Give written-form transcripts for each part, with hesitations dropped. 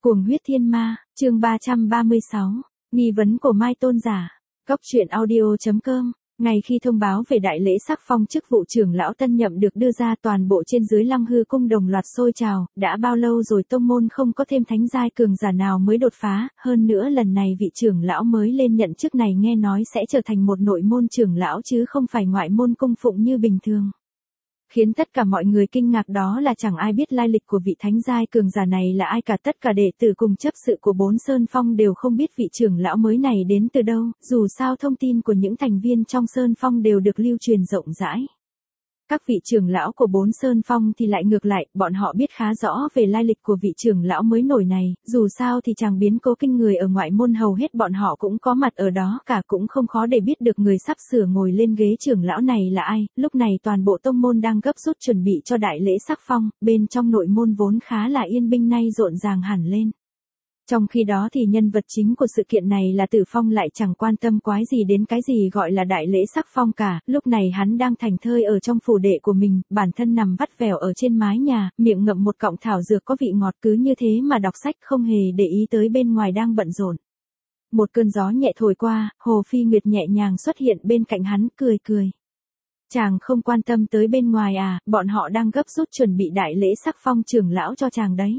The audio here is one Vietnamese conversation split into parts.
Cuồng huyết thiên ma, chương 336, nghi vấn của Mai Tôn giả. Cốc truyện audio.com. Ngay khi thông báo về đại lễ sắc phong chức vụ trưởng lão tân nhậm được đưa ra, toàn bộ trên dưới Lăng Hư cung đồng loạt sôi trào. Đã bao lâu rồi tông môn không có thêm thánh giai cường giả nào mới đột phá, hơn nữa lần này vị trưởng lão mới lên nhận chức này nghe nói sẽ trở thành một nội môn trưởng lão chứ không phải ngoại môn cung phụng như bình thường. Khiến tất cả mọi người kinh ngạc đó là chẳng ai biết lai lịch của vị thánh giai cường giả này là ai cả, tất cả đệ tử cùng chấp sự của Bốn Sơn Phong đều không biết vị trưởng lão mới này đến từ đâu, dù sao thông tin của những thành viên trong Sơn Phong đều được lưu truyền rộng rãi. Các vị trưởng lão của Bốn Sơn Phong thì lại ngược lại, bọn họ biết khá rõ về lai lịch của vị trưởng lão mới nổi này, dù sao thì chàng biến cố kinh người ở ngoại môn hầu hết bọn họ cũng có mặt ở đó cả, cũng không khó để biết được người sắp sửa ngồi lên ghế trưởng lão này là ai. Lúc này toàn bộ tông môn đang gấp rút chuẩn bị cho đại lễ sắc phong, bên trong nội môn vốn khá là yên bình nay rộn ràng hẳn lên. Trong khi đó thì nhân vật chính của sự kiện này là Tử Phong lại chẳng quan tâm quái gì đến cái gì gọi là đại lễ sắc phong cả, lúc này hắn đang thảnh thơi ở trong phủ đệ của mình, bản thân nằm vắt vẻo ở trên mái nhà, miệng ngậm một cọng thảo dược có vị ngọt, cứ như thế mà đọc sách không hề để ý tới bên ngoài đang bận rộn. Một cơn gió nhẹ thổi qua, Hồ Phi Nguyệt nhẹ nhàng xuất hiện bên cạnh hắn, cười cười. Chàng không quan tâm tới bên ngoài à, bọn họ đang gấp rút chuẩn bị đại lễ sắc phong trưởng lão cho chàng đấy.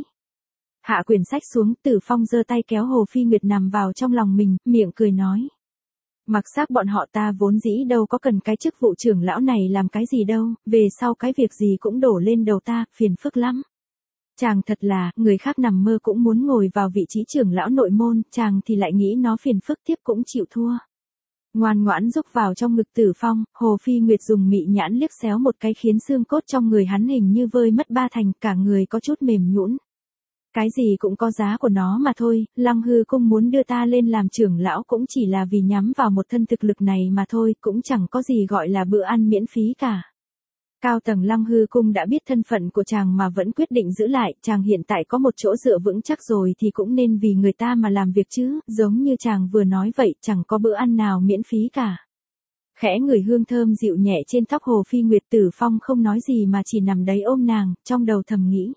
Hạ quyển sách xuống, Tử Phong giơ tay kéo Hồ Phi Nguyệt nằm vào trong lòng mình, miệng cười nói. Mặc xác bọn họ ta vốn dĩ đâu có cần cái chức vụ trưởng lão này làm cái gì đâu, về sau cái việc gì cũng đổ lên đầu ta, phiền phức lắm. Chàng thật là, người khác nằm mơ cũng muốn ngồi vào vị trí trưởng lão nội môn, chàng thì lại nghĩ nó phiền phức tiếp cũng chịu thua. Ngoan ngoãn rúc vào trong ngực Tử Phong, Hồ Phi Nguyệt dùng mị nhãn liếc xéo một cái khiến xương cốt trong người hắn hình như vơi mất ba thành, cả người có chút mềm nhũn. Cái gì cũng có giá của nó mà thôi, Lăng Hư cung muốn đưa ta lên làm trưởng lão cũng chỉ là vì nhắm vào một thân thực lực này mà thôi, cũng chẳng có gì gọi là bữa ăn miễn phí cả. Cao tầng Lăng Hư cung đã biết thân phận của chàng mà vẫn quyết định giữ lại, chàng hiện tại có một chỗ dựa vững chắc rồi thì cũng nên vì người ta mà làm việc chứ, giống như chàng vừa nói vậy, chẳng có bữa ăn nào miễn phí cả. Khẽ ngửi hương thơm dịu nhẹ trên tóc Hồ Phi Nguyệt, Tử Phong không nói gì mà chỉ nằm đấy ôm nàng, trong đầu thầm nghĩ.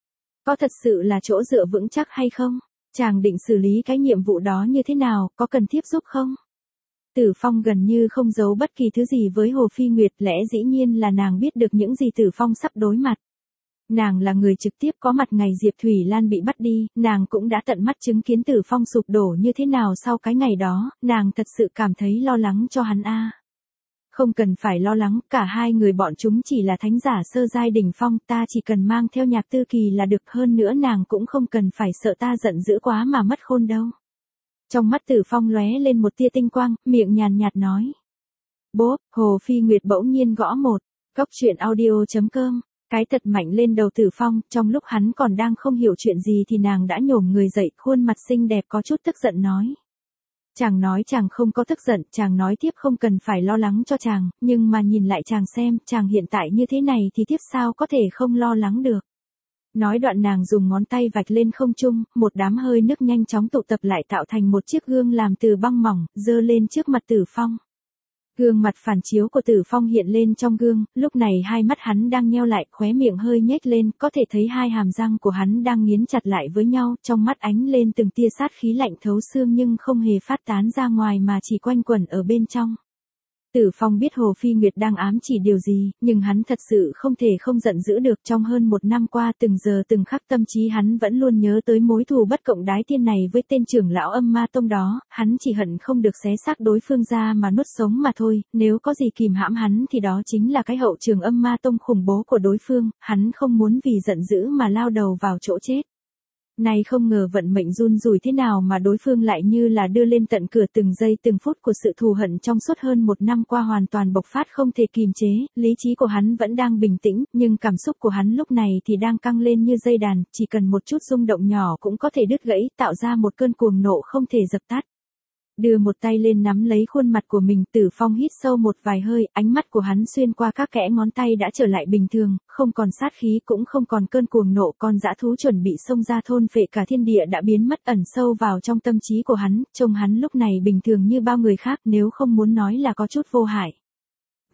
Có thật sự là chỗ dựa vững chắc hay không? Chàng định xử lý cái nhiệm vụ đó như thế nào, có cần thiếp giúp không? Tử Phong gần như không giấu bất kỳ thứ gì với Hồ Phi Nguyệt, lẽ dĩ nhiên là nàng biết được những gì Tử Phong sắp đối mặt. Nàng là người trực tiếp có mặt ngày Diệp Thủy Lan bị bắt đi, nàng cũng đã tận mắt chứng kiến Tử Phong sụp đổ như thế nào sau cái ngày đó, nàng thật sự cảm thấy lo lắng cho hắn a. Không cần phải lo lắng, cả hai người bọn chúng chỉ là thánh giả sơ giai đỉnh phong, ta chỉ cần mang theo Nhạc Tư Kỳ là được, hơn nữa nàng cũng không cần phải sợ ta giận dữ quá mà mất khôn đâu. Trong mắt Tử Phong lóe lên một tia tinh quang, miệng nhàn nhạt nói. Bốp, Hồ Phi Nguyệt bỗng nhiên gõ một, cốc truyện audio.com, cái thật mạnh lên đầu Tử Phong, trong lúc hắn còn đang không hiểu chuyện gì thì nàng đã nhổm người dậy, khuôn mặt xinh đẹp có chút tức giận nói. Chàng nói chàng không có tức giận, chàng nói tiếp không cần phải lo lắng cho chàng, nhưng mà nhìn lại chàng xem, chàng hiện tại như thế này thì tiếp sao có thể không lo lắng được. Nói đoạn nàng dùng ngón tay vạch lên không trung, một đám hơi nước nhanh chóng tụ tập lại tạo thành một chiếc gương làm từ băng mỏng, dơ lên trước mặt Tử Phong. Gương mặt phản chiếu của Tử Phong hiện lên trong gương, lúc này hai mắt hắn đang nheo lại, khóe miệng hơi nhếch lên, có thể thấy hai hàm răng của hắn đang nghiến chặt lại với nhau, trong mắt ánh lên từng tia sát khí lạnh thấu xương nhưng không hề phát tán ra ngoài mà chỉ quanh quẩn ở bên trong. Tử Phong biết Hồ Phi Nguyệt đang ám chỉ điều gì, nhưng hắn thật sự không thể không giận dữ được. Trong hơn một năm qua từng giờ từng khắc tâm trí hắn vẫn luôn nhớ tới mối thù bất cộng đái tiên này với tên trưởng lão Âm Ma Tông đó, hắn chỉ hận không được xé xác đối phương ra mà nuốt sống mà thôi, nếu có gì kìm hãm hắn thì đó chính là cái hậu trường Âm Ma Tông khủng bố của đối phương, hắn không muốn vì giận dữ mà lao đầu vào chỗ chết. Này không ngờ vận mệnh run rủi thế nào mà đối phương lại như là đưa lên tận cửa, từng giây từng phút của sự thù hận trong suốt hơn một năm qua hoàn toàn bộc phát không thể kìm chế, lý trí của hắn vẫn đang bình tĩnh, nhưng cảm xúc của hắn lúc này thì đang căng lên như dây đàn, chỉ cần một chút rung động nhỏ cũng có thể đứt gãy, tạo ra một cơn cuồng nộ không thể dập tắt. Đưa một tay lên nắm lấy khuôn mặt của mình, Tử Phong hít sâu một vài hơi, ánh mắt của hắn xuyên qua các kẽ ngón tay đã trở lại bình thường, không còn sát khí cũng không còn cơn cuồng nộ, con dã thú chuẩn bị xông ra thôn phệ cả thiên địa đã biến mất, ẩn sâu vào trong tâm trí của hắn, trông hắn lúc này bình thường như bao người khác, nếu không muốn nói là có chút vô hại.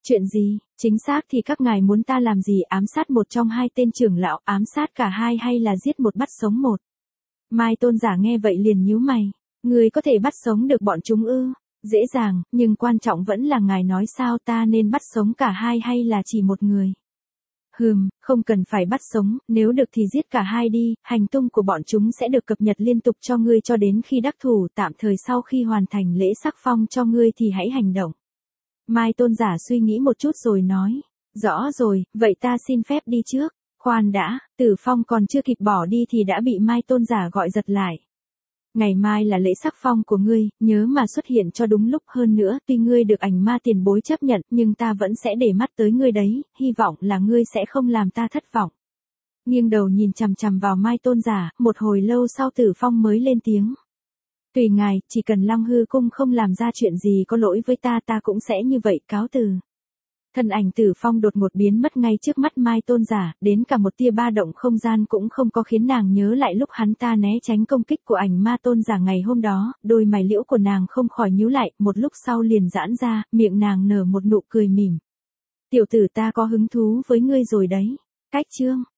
Chuyện gì, chính xác thì các ngài muốn ta làm gì, ám sát một trong hai tên trưởng lão, ám sát cả hai hay là giết một bắt sống một? Mai Tôn giả nghe vậy liền nhíu mày, ngươi có thể bắt sống được bọn chúng ư? Dễ dàng, nhưng quan trọng vẫn là ngài nói sao, ta nên bắt sống cả hai hay là chỉ một người? Không cần phải bắt sống, nếu được thì giết cả hai đi, hành tung của bọn chúng sẽ được cập nhật liên tục cho ngươi cho đến khi đắc thủ, tạm thời sau khi hoàn thành lễ sắc phong cho ngươi thì hãy hành động. Mai Tôn giả suy nghĩ một chút rồi nói, rõ rồi, vậy ta xin phép đi trước. Khoan đã, Tử Phong còn chưa kịp bỏ đi thì đã bị Mai Tôn giả gọi giật lại. Ngày mai là lễ sắc phong của ngươi, nhớ mà xuất hiện cho đúng lúc, hơn nữa, tuy ngươi được ảnh ma tiền bối chấp nhận, nhưng ta vẫn sẽ để mắt tới ngươi đấy, hy vọng là ngươi sẽ không làm ta thất vọng. Nghiêng đầu nhìn chằm chằm vào Mai Tôn giả, một hồi lâu sau Tử Phong mới lên tiếng. Tùy ngài, chỉ cần Long Hư Cung không làm ra chuyện gì có lỗi với ta, ta cũng sẽ như vậy, cáo từ. Thân ảnh Tử Phong đột ngột biến mất ngay trước mắt Mai Tôn giả, đến cả một tia ba động không gian cũng không có, khiến nàng nhớ lại lúc hắn ta né tránh công kích của ảnh ma Tôn giả ngày hôm đó, đôi mày liễu của nàng không khỏi nhíu lại, một lúc sau liền giãn ra, miệng nàng nở một nụ cười mỉm. Tiểu tử, ta có hứng thú với ngươi rồi đấy. Cách chương